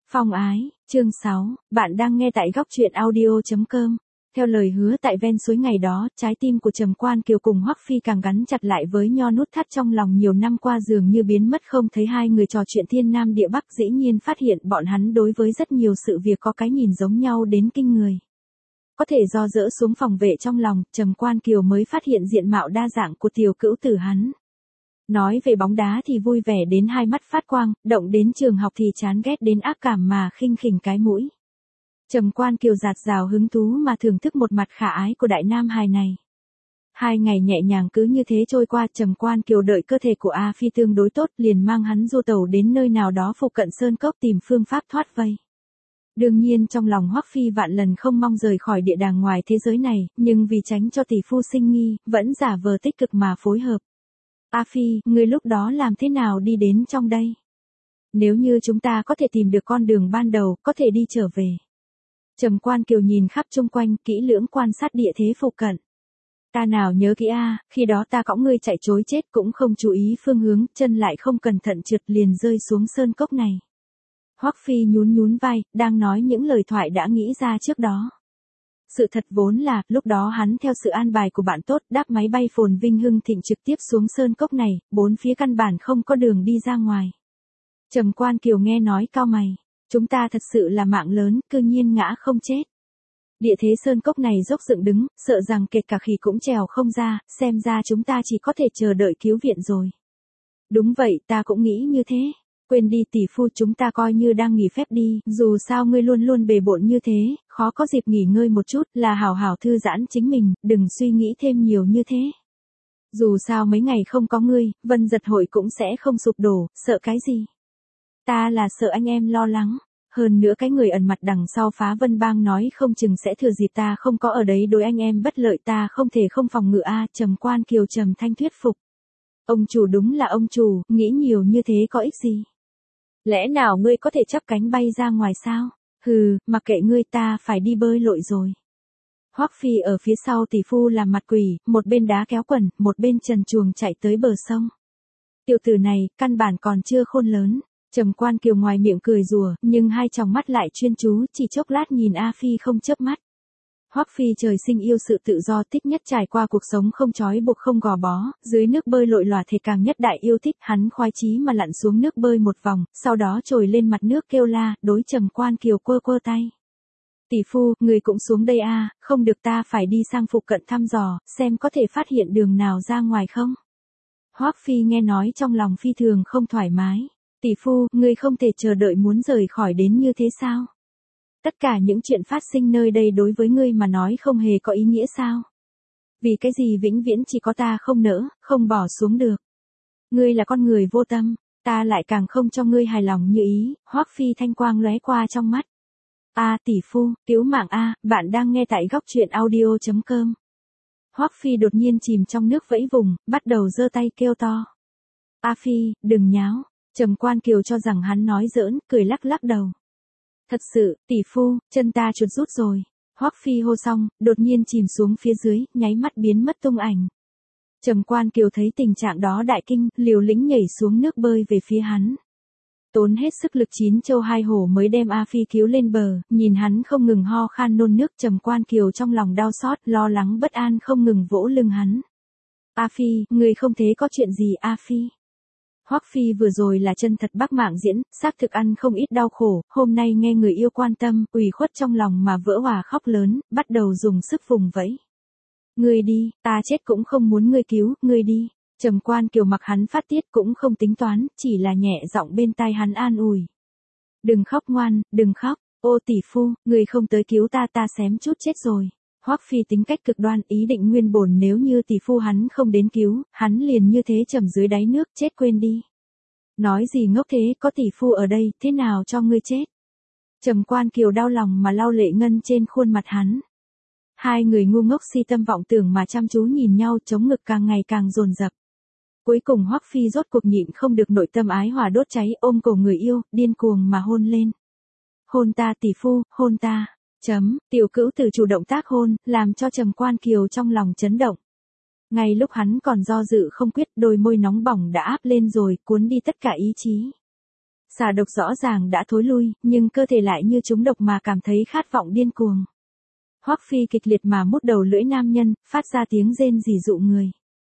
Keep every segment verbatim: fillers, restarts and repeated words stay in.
Phong ái, chương sáu, bạn đang nghe tại góc truyện audio chấm com. Theo lời hứa tại ven suối ngày đó, trái tim của Trầm Quan Kiều cùng Hoắc Phi càng gắn chặt lại với nho nút thắt trong lòng nhiều năm qua dường như biến mất không thấy. Hai người trò chuyện thiên nam địa bắc, dĩ nhiên phát hiện bọn hắn đối với rất nhiều sự việc có cái nhìn giống nhau đến kinh người. Có thể do dỡ xuống phòng vệ trong lòng, Trầm Quan Kiều mới phát hiện diện mạo đa dạng của tiểu cữu tử hắn. Nói về bóng đá thì vui vẻ đến hai mắt phát quang, động đến trường học thì chán ghét đến ác cảm mà khinh khỉnh cái mũi. Trầm Quan Kiều dạt dào hứng thú mà thưởng thức một mặt khả ái của đại nam hài này. Hai ngày nhẹ nhàng cứ như thế trôi qua, Trầm Quan Kiều đợi cơ thể của A Phi tương đối tốt liền mang hắn du tàu đến nơi nào đó phụ cận sơn cốc tìm phương pháp thoát vây. Đương nhiên trong lòng Hoắc Phi vạn lần không mong rời khỏi địa đàng ngoài thế giới này, nhưng vì tránh cho tỷ phu sinh nghi, vẫn giả vờ tích cực mà phối hợp. A Phi, ngươi lúc đó làm thế nào đi đến trong đây? Nếu như chúng ta có thể tìm được con đường ban đầu, có thể đi trở về. Trầm Quan Kiều nhìn khắp chung quanh, kỹ lưỡng quan sát địa thế phụ cận. Ta nào nhớ kỹ a, khi đó ta cõng ngươi chạy trối chết cũng không chú ý phương hướng, chân lại không cẩn thận trượt liền rơi xuống sơn cốc này. Hoắc Phi nhún nhún vai, đang nói những lời thoại đã nghĩ ra trước đó. Sự thật vốn là, lúc đó hắn theo sự an bài của bạn tốt, đáp máy bay phồn vinh hưng thịnh trực tiếp xuống sơn cốc này, bốn phía căn bản không có đường đi ra ngoài. Trầm Quan Kiều nghe nói cau mày, chúng ta thật sự là mạng lớn, cư nhiên ngã không chết. Địa thế sơn cốc này dốc dựng đứng, sợ rằng kể cả khỉ cũng trèo không ra, xem ra chúng ta chỉ có thể chờ đợi cứu viện rồi. Đúng vậy, ta cũng nghĩ như thế. Quên đi tỷ phu, chúng ta coi như đang nghỉ phép đi, dù sao ngươi luôn luôn bề bộn như thế, khó có dịp nghỉ ngơi một chút, là hảo hảo thư giãn chính mình, đừng suy nghĩ thêm nhiều như thế. Dù sao mấy ngày không có ngươi, Vân Giật hội cũng sẽ không sụp đổ, sợ cái gì? Ta là sợ anh em lo lắng, hơn nữa cái người ẩn mặt đằng sau Phá Vân Bang nói không chừng sẽ thừa dịp ta không có ở đấy đối anh em bất lợi, ta không thể không phòng ngự a. Trầm Quan Kiều trầm thanh thuyết phục. Ông chủ đúng là ông chủ, nghĩ nhiều như thế có ích gì? Lẽ nào ngươi có thể chắp cánh bay ra ngoài sao? Hừ, mặc kệ ngươi, ta phải đi bơi lội rồi. Hoắc Phi ở phía sau tỷ phu làm mặt quỷ, một bên đá kéo quần, một bên trần truồng chạy tới bờ sông. Tiểu tử này, căn bản còn chưa khôn lớn. Trầm Quan Kiều ngoài miệng cười rùa, nhưng hai tròng mắt lại chuyên chú, chỉ chốc lát nhìn A Phi không chớp mắt. Hoắc Phi trời sinh yêu sự tự do, thích nhất trải qua cuộc sống không trói buộc không gò bó, dưới nước bơi lội lòa thể càng nhất đại yêu thích, hắn khoái chí mà lặn xuống nước bơi một vòng, sau đó trồi lên mặt nước kêu la, đối Trầm Quan Kiều quơ quơ tay. Tỷ phu, người cũng xuống đây a, không được, ta phải đi sang phụ cận thăm dò, xem có thể phát hiện đường nào ra ngoài không. Hoắc Phi nghe nói trong lòng phi thường không thoải mái. Tỷ phu, ngươi không thể chờ đợi muốn rời khỏi đến như thế sao? Tất cả những chuyện phát sinh nơi đây đối với ngươi mà nói không hề có ý nghĩa sao? Vì cái gì vĩnh viễn chỉ có ta không nỡ, không bỏ xuống được? Ngươi là con người vô tâm, ta lại càng không cho ngươi hài lòng như ý. Hoắc Phi thanh quang lóe qua trong mắt. A tỷ phu, cứu mạng a, bạn đang nghe tại góc truyện audio chấm com. Hoắc Phi đột nhiên chìm trong nước vẫy vùng, bắt đầu giơ tay kêu to. A Phi, đừng nháo. Trầm Quan Kiều cho rằng hắn nói giỡn, cười lắc lắc đầu. Thật sự, tỷ phu, chân ta chuột rút rồi. Hoắc Phi hô xong, đột nhiên chìm xuống phía dưới, nháy mắt biến mất tung ảnh. Trầm Quan Kiều thấy tình trạng đó đại kinh, liều lĩnh nhảy xuống nước bơi về phía hắn. Tốn hết sức lực chín châu hai hổ mới đem A Phi cứu lên bờ, nhìn hắn không ngừng ho khan nôn nước, Trầm Quan Kiều trong lòng đau xót, lo lắng bất an không ngừng vỗ lưng hắn. A Phi, người không thế có chuyện gì A Phi? Hoắc Phi vừa rồi là chân thật bác mạng diễn, xác thực ăn không ít đau khổ, hôm nay nghe người yêu quan tâm, ủy khuất trong lòng mà vỡ òa khóc lớn, bắt đầu dùng sức vùng vẫy. Ngươi đi, ta chết cũng không muốn ngươi cứu, ngươi đi. Trầm Quan Kiều mặc hắn phát tiết cũng không tính toán, chỉ là nhẹ giọng bên tai hắn an ủi. Đừng khóc ngoan, đừng khóc, ô tỷ phu, ngươi không tới cứu ta ta xém chút chết rồi. Hoắc Phi tính cách cực đoan, ý định nguyên bổn nếu như tỷ phu hắn không đến cứu, hắn liền như thế trầm dưới đáy nước, chết quên đi. Nói gì ngốc thế, có tỷ phu ở đây, thế nào cho ngươi chết? Trầm Quan Kiều đau lòng mà lau lệ ngân trên khuôn mặt hắn. Hai người ngu ngốc si tâm vọng tưởng mà chăm chú nhìn nhau, chống ngực càng ngày càng dồn dập. Cuối cùng Hoắc Phi rốt cuộc nhịn không được, nội tâm ái hòa đốt cháy, ôm cổ người yêu, điên cuồng mà hôn lên. Hôn ta tỷ phu, hôn ta. Chấm, tiểu cữu tử chủ động tác hôn, làm cho Trầm Quan Kiều trong lòng chấn động. Ngay lúc hắn còn do dự không quyết, đôi môi nóng bỏng đã áp lên rồi, cuốn đi tất cả ý chí. Xà độc rõ ràng đã thối lui, nhưng cơ thể lại như trúng độc mà cảm thấy khát vọng điên cuồng. Hoắc Phi kịch liệt mà mút đầu lưỡi nam nhân, phát ra tiếng rên rỉ dụ người.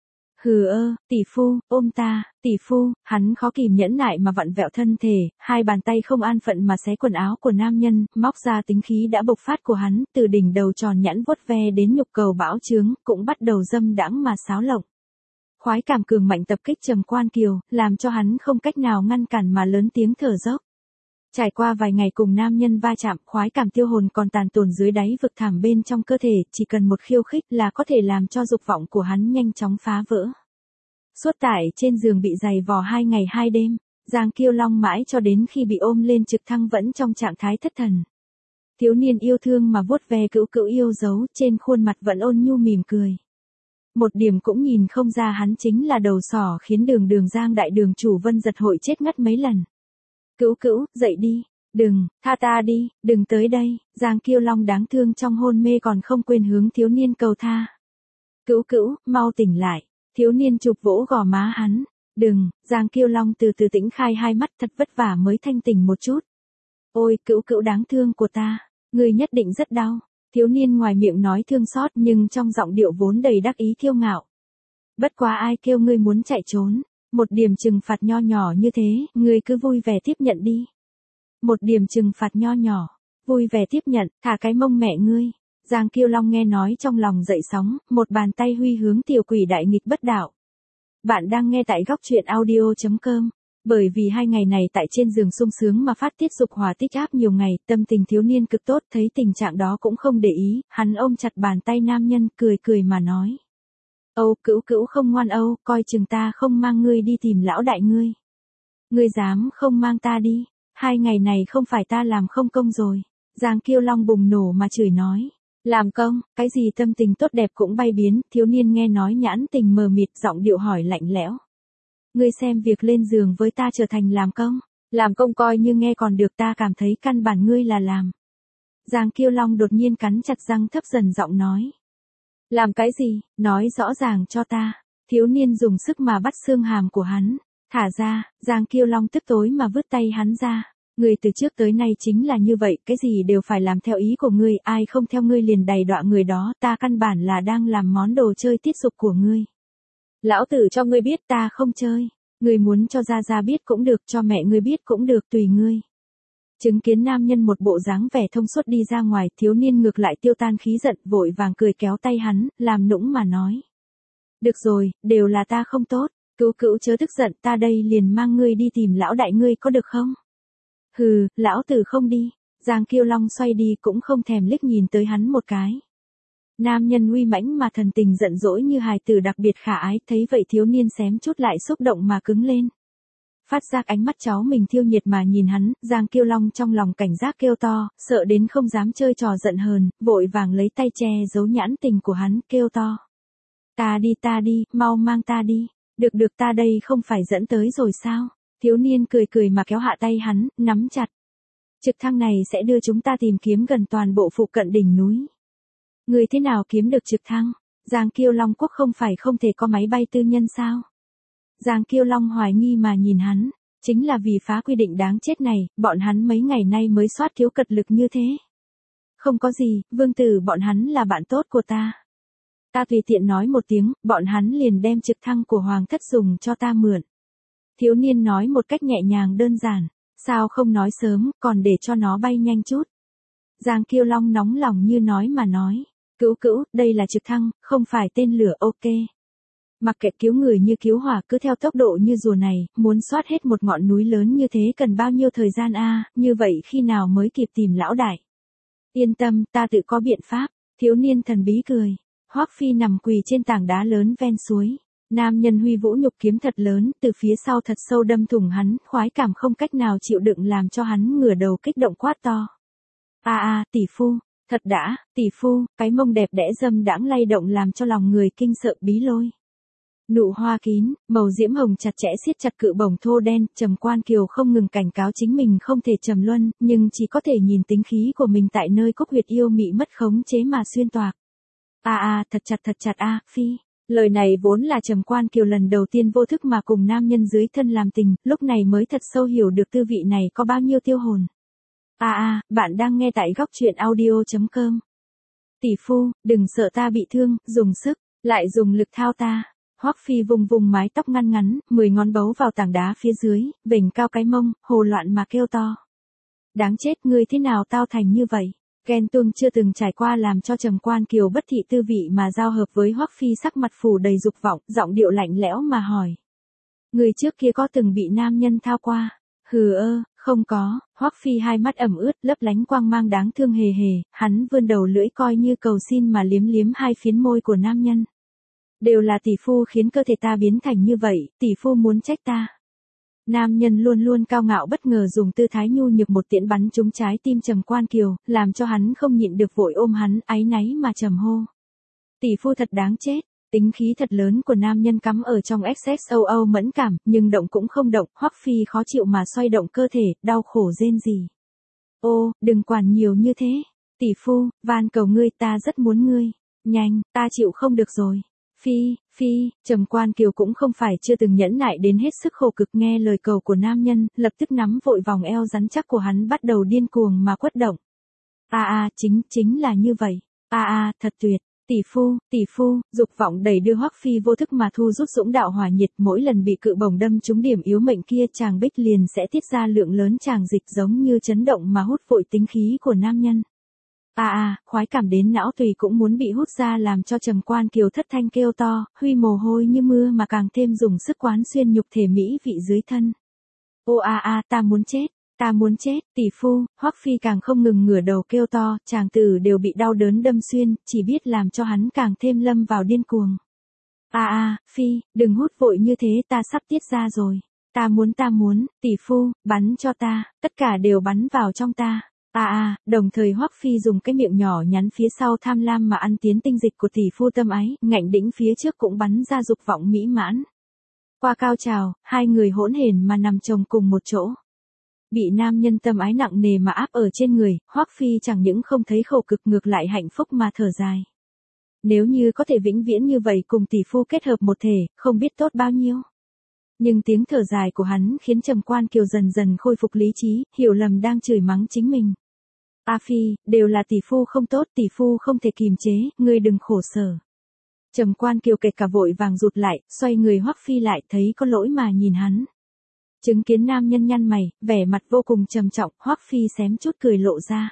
Hừ ơ, tỷ phu, ôm ta, tỷ phu, hắn khó kìm nhẫn nại mà vặn vẹo thân thể, hai bàn tay không an phận mà xé quần áo của nam nhân, móc ra tính khí đã bộc phát của hắn, từ đỉnh đầu tròn nhẵn vuốt ve đến nhục cầu bão trướng, cũng bắt đầu dâm đãng mà xáo lộng. Khoái cảm cường mạnh tập kích Trầm Quan Kiều, làm cho hắn không cách nào ngăn cản mà lớn tiếng thở dốc. Trải qua vài ngày cùng nam nhân va chạm, khoái cảm tiêu hồn còn tàn tồn dưới đáy vực thẳm bên trong cơ thể, chỉ cần một khiêu khích là có thể làm cho dục vọng của hắn nhanh chóng phá vỡ. Suốt tại trên giường bị giày vò hai ngày hai đêm, Giang Kiêu Long mãi cho đến khi bị ôm lên trực thăng vẫn trong trạng thái thất thần. Thiếu niên yêu thương mà vuốt ve cữu cữu yêu dấu, trên khuôn mặt vẫn ôn nhu mỉm cười. Một điểm cũng nhìn không ra hắn chính là đầu sỏ khiến đường đường Giang đại đường chủ Vân Giật hội chết ngất mấy lần. Cữu cữu, dậy đi, đừng, tha ta đi, đừng tới đây, Giang Kiêu Long đáng thương trong hôn mê còn không quên hướng thiếu niên cầu tha. Cữu cữu, mau tỉnh lại, thiếu niên chụp vỗ gò má hắn, đừng, Giang Kiêu Long từ từ tĩnh khai hai mắt thật vất vả mới thanh tỉnh một chút. Ôi, cữu cữu đáng thương của ta, người nhất định rất đau. Thiếu niên ngoài miệng nói thương xót nhưng trong giọng điệu vốn đầy đắc ý kiêu ngạo. Bất quá ai kêu ngươi muốn chạy trốn, một điểm trừng phạt nho nhỏ như thế, ngươi cứ vui vẻ tiếp nhận đi. Một điểm trừng phạt nho nhỏ, vui vẻ tiếp nhận, thả cái mông mẹ ngươi. Giang Kiêu Long nghe nói trong lòng dậy sóng, một bàn tay huy hướng tiểu quỷ đại nghịch bất đạo. Bạn đang nghe tại góc truyện audio chấm com. Bởi vì hai ngày này tại trên giường sung sướng mà phát tiết dục hỏa tích áp nhiều ngày, tâm tình thiếu niên cực tốt, thấy tình trạng đó cũng không để ý, hắn ôm chặt bàn tay nam nhân, cười cười mà nói. Âu, cữu cữu không ngoan Âu, coi chừng ta không mang ngươi đi tìm lão đại ngươi. Ngươi dám không mang ta đi, hai ngày này không phải ta làm không công rồi. Giang Kiêu Long bùng nổ mà chửi nói. Làm công, cái gì tâm tình tốt đẹp cũng bay biến, thiếu niên nghe nói nhãn tình mờ mịt, giọng điệu hỏi lạnh lẽo. Ngươi xem việc lên giường với ta trở thành làm công, làm công coi như nghe còn được, ta cảm thấy căn bản ngươi là làm. Giang Kiêu Long đột nhiên cắn chặt răng thấp dần giọng nói. Làm cái gì, nói rõ ràng cho ta. Thiếu niên dùng sức mà bắt xương hàm của hắn, thả ra, Giang Kiêu Long tức tối mà vứt tay hắn ra. Ngươi từ trước tới nay chính là như vậy, cái gì đều phải làm theo ý của ngươi, ai không theo ngươi liền đày đọa người đó, ta căn bản là đang làm món đồ chơi tiết dục của ngươi. Lão tử cho ngươi biết ta không chơi, ngươi muốn cho Gia Gia biết cũng được, cho mẹ ngươi biết cũng được, tùy ngươi. Chứng kiến nam nhân một bộ dáng vẻ thông suốt đi ra ngoài, thiếu niên ngược lại tiêu tan khí giận, vội vàng cười kéo tay hắn, làm nũng mà nói. Được rồi, đều là ta không tốt, cữu cữu chớ tức giận, ta đây liền mang ngươi đi tìm lão đại ngươi có được không? Hừ, lão tử không đi. Giang Kiêu Long xoay đi cũng không thèm liếc nhìn tới hắn một cái. Nam nhân uy mãnh mà thần tình giận dỗi như hài tử đặc biệt khả ái, thấy vậy thiếu niên xém chút lại xúc động mà cứng lên. Phát giác ánh mắt cháu mình thiêu nhiệt mà nhìn hắn, Giang Kiêu Long trong lòng cảnh giác kêu to, sợ đến không dám chơi trò giận hờn, vội vàng lấy tay che giấu nhãn tình của hắn, kêu to. Ta đi ta đi, mau mang ta đi, được được ta đây không phải dẫn tới rồi sao? Thiếu niên cười cười mà kéo hạ tay hắn, nắm chặt. Trực thăng này sẽ đưa chúng ta tìm kiếm gần toàn bộ phụ cận đỉnh núi. Người thế nào kiếm được trực thăng? Giang Kiêu Long quốc không phải không thể có máy bay tư nhân sao? Giang Kiêu Long hoài nghi mà nhìn hắn, chính là vì phá quy định đáng chết này, bọn hắn mấy ngày nay mới soát thiếu cật lực như thế. Không có gì, vương tử bọn hắn là bạn tốt của ta. Ta tùy tiện nói một tiếng, bọn hắn liền đem trực thăng của Hoàng thất dùng cho ta mượn. Thiếu niên nói một cách nhẹ nhàng đơn giản, sao không nói sớm, còn để cho nó bay nhanh chút. Giang Kiêu Long nóng lòng như nói mà nói, cữu cữu, đây là trực thăng, không phải tên lửa, ok. Mặc kệ cứu người như cứu hỏa, cứ theo tốc độ như rùa này, muốn soát hết một ngọn núi lớn như thế cần bao nhiêu thời gian a? Như vậy khi nào mới kịp tìm lão đại? Yên tâm, ta tự có biện pháp. Thiếu niên thần bí cười. Hoắc Phi nằm quỳ trên tảng đá lớn ven suối. Nam nhân huy vũ nhục kiếm thật lớn, từ phía sau thật sâu đâm thủng hắn, khoái cảm không cách nào chịu đựng làm cho hắn ngửa đầu kích động quát to. A a, tỷ phu, thật đã, tỷ phu, cái mông đẹp đẽ dâm đãng lay động làm cho lòng người kinh sợ bí lôi. Nụ hoa kín, màu diễm hồng chặt chẽ siết chặt cự bổng thô đen, Trầm Quan Kiều không ngừng cảnh cáo chính mình không thể trầm luân, nhưng chỉ có thể nhìn tính khí của mình tại nơi cốc huyệt yêu mị mất khống chế mà xuyên toạc. A a, thật chặt thật chặt a, Phi. Lời này vốn là Trầm Quan Kiều lần đầu tiên vô thức mà cùng nam nhân dưới thân làm tình, lúc này mới thật sâu hiểu được tư vị này có bao nhiêu tiêu hồn. À à, bạn đang nghe tại góc truyện audio.com. Tỷ phu, đừng sợ ta bị thương, dùng sức, lại dùng lực thao ta. Hoắc Phi vùng vùng mái tóc ngăn ngắn, mười ngón bấu vào tảng đá phía dưới, vểnh cao cái mông, hồ loạn mà kêu to. Đáng chết, ngươi thế nào tao thành như vậy? Ghen tuông chưa từng trải qua làm cho Trầm Quan Kiều bất thị tư vị mà giao hợp với Hoắc Phi sắc mặt phủ đầy dục vọng, giọng điệu lạnh lẽo mà hỏi. Người trước kia có từng bị nam nhân thao qua? Hừ ơ, không có. Hoắc Phi hai mắt ẩm ướt, lấp lánh quang mang đáng thương hề hề, hắn vươn đầu lưỡi coi như cầu xin mà liếm liếm hai phiến môi của nam nhân. Đều là tỷ phu khiến cơ thể ta biến thành như vậy, tỷ phu muốn trách ta. Nam nhân luôn luôn cao ngạo bất ngờ dùng tư thái nhu nhược một tiễn bắn trúng trái tim Trầm Quan Kiều, làm cho hắn không nhịn được vội ôm hắn, áy náy mà trầm hô. Tỷ phu thật đáng chết. Tính khí thật lớn của nam nhân cắm ở trong ích ét o o mẫn cảm, nhưng động cũng không động, Hoắc Phi khó chịu mà xoay động cơ thể, đau khổ rên rỉ. Ô, đừng quản nhiều như thế. Tỷ phu, van cầu ngươi, ta rất muốn ngươi. Nhanh, ta chịu không được rồi. Phi, Phi, Trầm Quan Kiều cũng không phải chưa từng nhẫn nại đến hết sức khổ cực nghe lời cầu của nam nhân, lập tức nắm vội vòng eo rắn chắc của hắn bắt đầu điên cuồng mà quất động. À à, chính, chính là như vậy. À à, thật tuyệt. Tỷ phu, tỷ phu, dục vọng đầy đưa Hoắc Phi vô thức mà thu rút dũng đạo hỏa nhiệt, mỗi lần bị cự bổng đâm trúng điểm yếu mệnh kia chàng bích liền sẽ tiết ra lượng lớn tràng dịch giống như chấn động mà hút vội tính khí của nam nhân. À à, khoái cảm đến não tùy cũng muốn bị hút ra làm cho Trầm Quan Kiều thất thanh kêu to, huy mồ hôi như mưa mà càng thêm dùng sức quán xuyên nhục thể mỹ vị dưới thân. Ô a a, ta muốn chết. Ta muốn chết, tỷ phu. Hoắc Phi càng không ngừng ngửa đầu kêu to, chàng tử đều bị đau đớn đâm xuyên, chỉ biết làm cho hắn càng thêm lâm vào điên cuồng. À à, Phi, đừng hút vội như thế, ta sắp tiết ra rồi. Ta muốn ta muốn, tỷ phu, bắn cho ta, tất cả đều bắn vào trong ta. À à, đồng thời Hoắc Phi dùng cái miệng nhỏ nhắn phía sau tham lam mà ăn tiến tinh dịch của tỷ phu tâm ái, ngạnh đĩnh phía trước cũng bắn ra dục vọng mỹ mãn. Qua cao trào, hai người hỗn hển mà nằm chồng cùng một chỗ. Bị nam nhân tâm ái nặng nề mà áp ở trên người, Hoắc Phi chẳng những không thấy khổ cực ngược lại hạnh phúc mà thở dài. Nếu như có thể vĩnh viễn như vậy cùng tỷ phu kết hợp một thể, không biết tốt bao nhiêu. Nhưng tiếng thở dài của hắn khiến Trầm Quan Kiều dần dần khôi phục lý trí, hiểu lầm đang chửi mắng chính mình. A Phi, đều là tỷ phu không tốt, tỷ phu không thể kìm chế, ngươi đừng khổ sở. Trầm Quan Kiều kệt cả vội vàng rụt lại, xoay người Hoắc Phi lại thấy có lỗi mà nhìn hắn. Chứng kiến nam nhân nhăn mày, vẻ mặt vô cùng trầm trọng, Hoắc Phi xém chút cười lộ ra.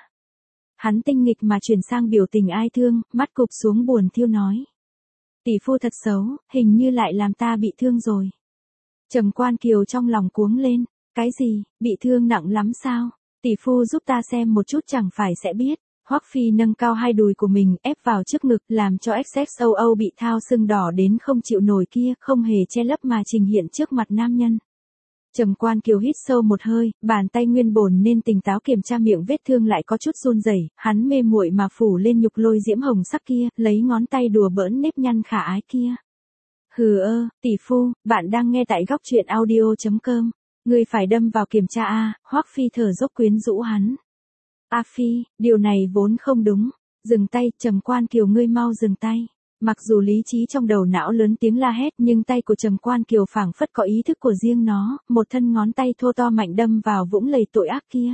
Hắn tinh nghịch mà chuyển sang biểu tình ai thương, mắt cụp xuống buồn thiêu nói. Tỷ phu thật xấu, hình như lại làm ta bị thương rồi. Trầm Quan Kiều trong lòng cuống lên, cái gì, bị thương nặng lắm sao? Tỷ phu giúp ta xem một chút chẳng phải sẽ biết. Hoắc Phi nâng cao hai đùi của mình ép vào trước ngực làm cho ích ét o o bị thao sưng đỏ đến không chịu nổi kia không hề che lấp mà trình hiện trước mặt nam nhân. Trầm Quan Kiều hít sâu một hơi, bàn tay nguyên bổn nên tỉnh táo kiểm tra miệng vết thương lại có chút run rẩy, hắn mê muội mà phủ lên nhục lôi diễm hồng sắc kia, lấy ngón tay đùa bỡn nếp nhăn khả ái kia. Hừ ơ, tỷ phu, bạn đang nghe tại góc truyện audio.com. Ngươi phải đâm vào kiểm tra a. Hoắc Phi thở dốc quyến rũ hắn. A Phi, điều này vốn không đúng. Dừng tay, Trầm Quan Kiều ngươi mau dừng tay. Mặc dù lý trí trong đầu não lớn tiếng la hét nhưng tay của Trầm Quan Kiều phảng phất có ý thức của riêng nó, một thân ngón tay thô to mạnh đâm vào vũng lầy tội ác kia.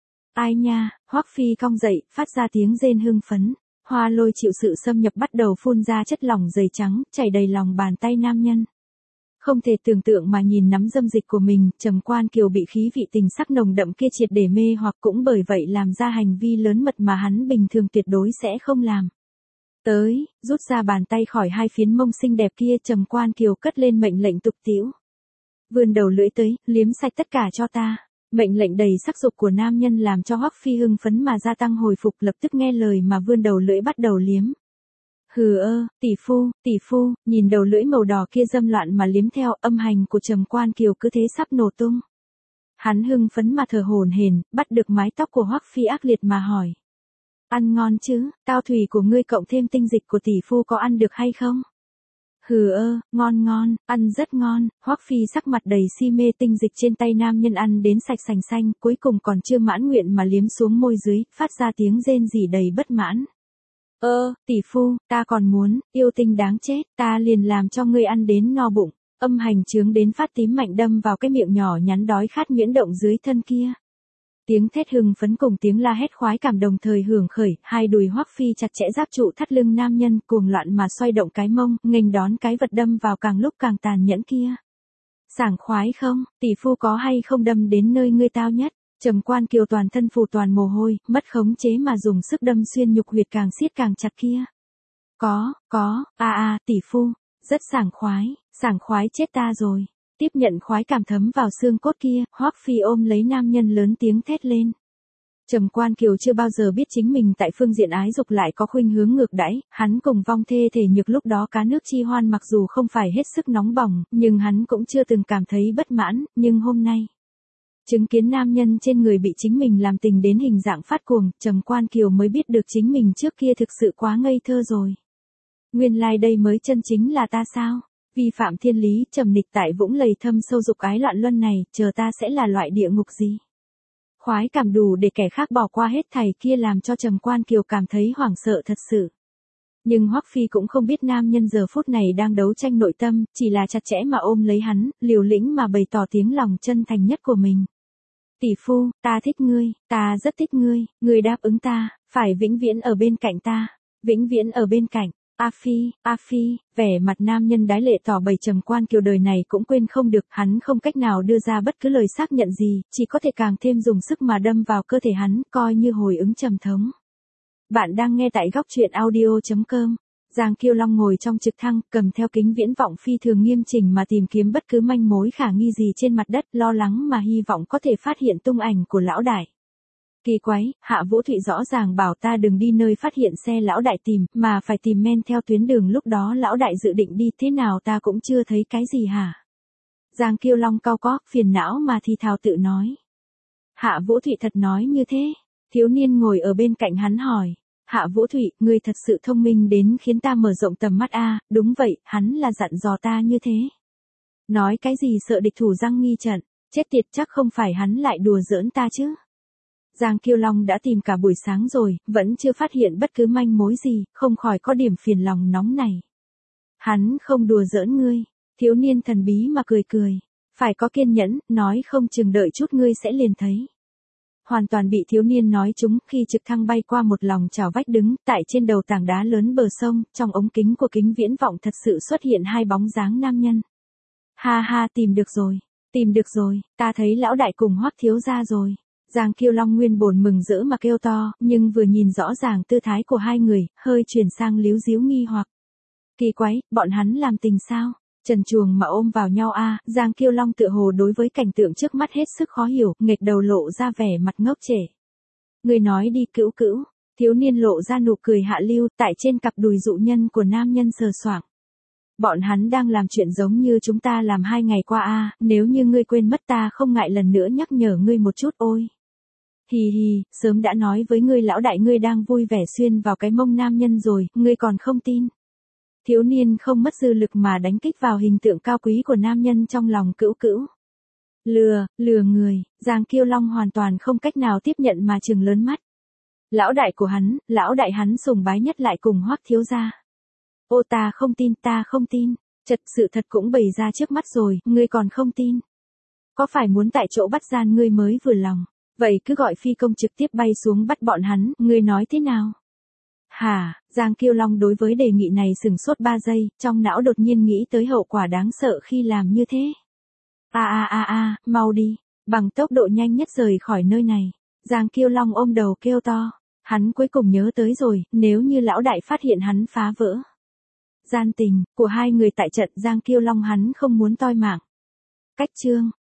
Ai nha, Hoắc Phi cong dậy, phát ra tiếng rên hưng phấn. Hoa lôi chịu sự xâm nhập bắt đầu phun ra chất lỏng dày trắng, chảy đầy lòng bàn tay nam nhân. Không thể tưởng tượng mà nhìn nắm dâm dịch của mình, Trầm Quan Kiều bị khí vị tình sắc nồng đậm kia triệt để mê hoặc cũng bởi vậy làm ra hành vi lớn mật mà hắn bình thường tuyệt đối sẽ không làm. Tới, rút ra bàn tay khỏi hai phiến mông xinh đẹp kia, Trầm Quan Kiều cất lên mệnh lệnh tục tĩu. Vươn đầu lưỡi tới, liếm sạch tất cả cho ta. Mệnh lệnh đầy sắc dục của nam nhân làm cho Hoắc Phi hưng phấn mà gia tăng hồi phục, lập tức nghe lời mà vươn đầu lưỡi bắt đầu liếm. Hừ ơ, tỷ phu, tỷ phu, nhìn đầu lưỡi màu đỏ kia dâm loạn mà liếm theo, âm hành của Trầm Quan Kiều cứ thế sắp nổ tung. Hắn hưng phấn mà thở hổn hển, bắt được mái tóc của Hoắc Phi ác liệt mà hỏi. Ăn ngon chứ, cao thủy của ngươi cộng thêm tinh dịch của tỷ phu có ăn được hay không? Hừ ơ, ngon ngon, ăn rất ngon. Hoắc Phi sắc mặt đầy si mê tinh dịch trên tay nam nhân ăn đến sạch sành xanh, cuối cùng còn chưa mãn nguyện mà liếm xuống môi dưới, phát ra tiếng rên rỉ đầy bất mãn. Ơ, tỷ phu, ta còn muốn, yêu tinh đáng chết, ta liền làm cho ngươi ăn đến no bụng. Âm hành chướng đến phát tím mạnh đâm vào cái miệng nhỏ nhắn đói khát nhuyễn động dưới thân kia. Tiếng thét hưng phấn cùng tiếng la hét khoái cảm đồng thời hưởng khởi, hai đùi Hoắc Phi chặt chẽ giáp trụ thắt lưng nam nhân, cuồng loạn mà xoay động cái mông, nghênh đón cái vật đâm vào càng lúc càng tàn nhẫn kia. Sảng khoái không, tỷ phu có hay không đâm đến nơi ngươi tao nhất? Trầm Quan Kiều toàn thân phủ toàn mồ hôi, mất khống chế mà dùng sức đâm xuyên nhục huyệt càng siết càng chặt kia. Có, có, a a, tỷ phu, rất sảng khoái, sảng khoái chết ta rồi. Tiếp nhận khoái cảm thấm vào xương cốt kia, Hoắc Phi ôm lấy nam nhân lớn tiếng thét lên. Trầm Quan Kiều chưa bao giờ biết chính mình tại phương diện ái dục lại có khuynh hướng ngược đãi, hắn cùng vong thê thể nhược lúc đó cá nước chi hoan mặc dù không phải hết sức nóng bỏng, nhưng hắn cũng chưa từng cảm thấy bất mãn, nhưng hôm nay, chứng kiến nam nhân trên người bị chính mình làm tình đến hình dạng phát cuồng, Trầm Quan Kiều mới biết được chính mình trước kia thực sự quá ngây thơ rồi. Nguyên lai like đây mới chân chính là ta sao? Vi phạm thiên lý, trầm nịch tại vũng lầy thâm sâu dục ái loạn luân này, chờ ta sẽ là loại địa ngục gì? Khoái cảm đủ để kẻ khác bỏ qua hết thảy kia làm cho Trầm Quan Kiều cảm thấy hoảng sợ thật sự. Nhưng Hoắc Phi cũng không biết nam nhân giờ phút này đang đấu tranh nội tâm, chỉ là chặt chẽ mà ôm lấy hắn, liều lĩnh mà bày tỏ tiếng lòng chân thành nhất của mình. Tỷ phu, ta thích ngươi, ta rất thích ngươi, ngươi đáp ứng ta, phải vĩnh viễn ở bên cạnh ta, vĩnh viễn ở bên cạnh. A Phi, A Phi, vẻ mặt nam nhân đái lệ tỏ bày Trầm Quan Kiều đời này cũng quên không được, hắn không cách nào đưa ra bất cứ lời xác nhận gì, chỉ có thể càng thêm dùng sức mà đâm vào cơ thể hắn, coi như hồi ứng trầm thống. Bạn đang nghe tại góc truyện audio chấm com. Giang Kiêu Long ngồi trong trực thăng, cầm theo kính viễn vọng phi thường nghiêm chỉnh mà tìm kiếm bất cứ manh mối khả nghi gì trên mặt đất, lo lắng mà hy vọng có thể phát hiện tung ảnh của lão đại. Kỳ quái, Hạ Vũ Thụy rõ ràng bảo ta đừng đi nơi phát hiện xe lão đại tìm, mà phải tìm men theo tuyến đường lúc đó lão đại dự định đi, thế nào ta cũng chưa thấy cái gì hả? Giang Kiêu Long cau có, phiền não mà thì thào tự nói. Hạ Vũ Thụy thật nói như thế? Thiếu niên ngồi ở bên cạnh hắn hỏi. Hạ Vũ Thụy, ngươi thật sự thông minh đến khiến ta mở rộng tầm mắt a, đúng vậy, hắn là dặn dò ta như thế. Nói cái gì sợ địch thủ răng nghi trận, chết tiệt, chắc không phải hắn lại đùa giỡn ta chứ? Giang Kiêu Long đã tìm cả buổi sáng rồi, vẫn chưa phát hiện bất cứ manh mối gì, không khỏi có điểm phiền lòng nóng này. Hắn không đùa giỡn ngươi, thiếu niên thần bí mà cười cười. Phải có kiên nhẫn, nói không chừng đợi chút ngươi sẽ liền thấy. Hoàn toàn bị thiếu niên nói trúng, khi trực thăng bay qua một lòng chảo vách đứng, tại trên đầu tảng đá lớn bờ sông, trong ống kính của kính viễn vọng thật sự xuất hiện hai bóng dáng nam nhân. Ha ha, tìm được rồi, tìm được rồi, ta thấy lão đại cùng Hoắc thiếu gia rồi. Giang Kiêu Long nguyên bổn mừng rỡ mà kêu to, nhưng vừa nhìn rõ ràng tư thái của hai người, hơi chuyển sang líu díu nghi hoặc. Kỳ quái, bọn hắn làm tình sao? Trần truồng mà ôm vào nhau a, Giang Kiêu Long tựa hồ đối với cảnh tượng trước mắt hết sức khó hiểu, nghệch đầu lộ ra vẻ mặt ngốc trệ. Người nói đi cữu cữu, thiếu niên lộ ra nụ cười hạ lưu, tại trên cặp đùi dụ nhân của nam nhân sờ soạng. Bọn hắn đang làm chuyện giống như chúng ta làm hai ngày qua a, nếu như ngươi quên mất ta không ngại lần nữa nhắc nhở ngươi một chút ôi. Hì hì, sớm đã nói với ngươi lão đại ngươi đang vui vẻ xuyên vào cái mông nam nhân rồi, ngươi còn không tin. Thiếu niên không mất dư lực mà đánh kích vào hình tượng cao quý của nam nhân trong lòng cữu cữu. Lừa, lừa người, Giang Kiêu Long hoàn toàn không cách nào tiếp nhận mà trừng lớn mắt. Lão đại của hắn, lão đại hắn sùng bái nhất lại cùng Hoắc thiếu gia. Ô ta không tin, ta không tin, chật sự thật cũng bày ra trước mắt rồi, ngươi còn không tin. Có phải muốn tại chỗ bắt gian ngươi mới vừa lòng, vậy cứ gọi phi công trực tiếp bay xuống bắt bọn hắn, ngươi nói thế nào? Hả, Giang Kiêu Long đối với đề nghị này sừng sốt ba giây, trong não đột nhiên nghĩ tới hậu quả đáng sợ khi làm như thế. A a a a, mau đi, bằng tốc độ nhanh nhất rời khỏi nơi này. Giang Kiêu Long ôm đầu kêu to, hắn cuối cùng nhớ tới rồi, nếu như lão đại phát hiện hắn phá vỡ gian tình của hai người tại trận, Giang Kiêu Long hắn không muốn toi mạng. Cách chương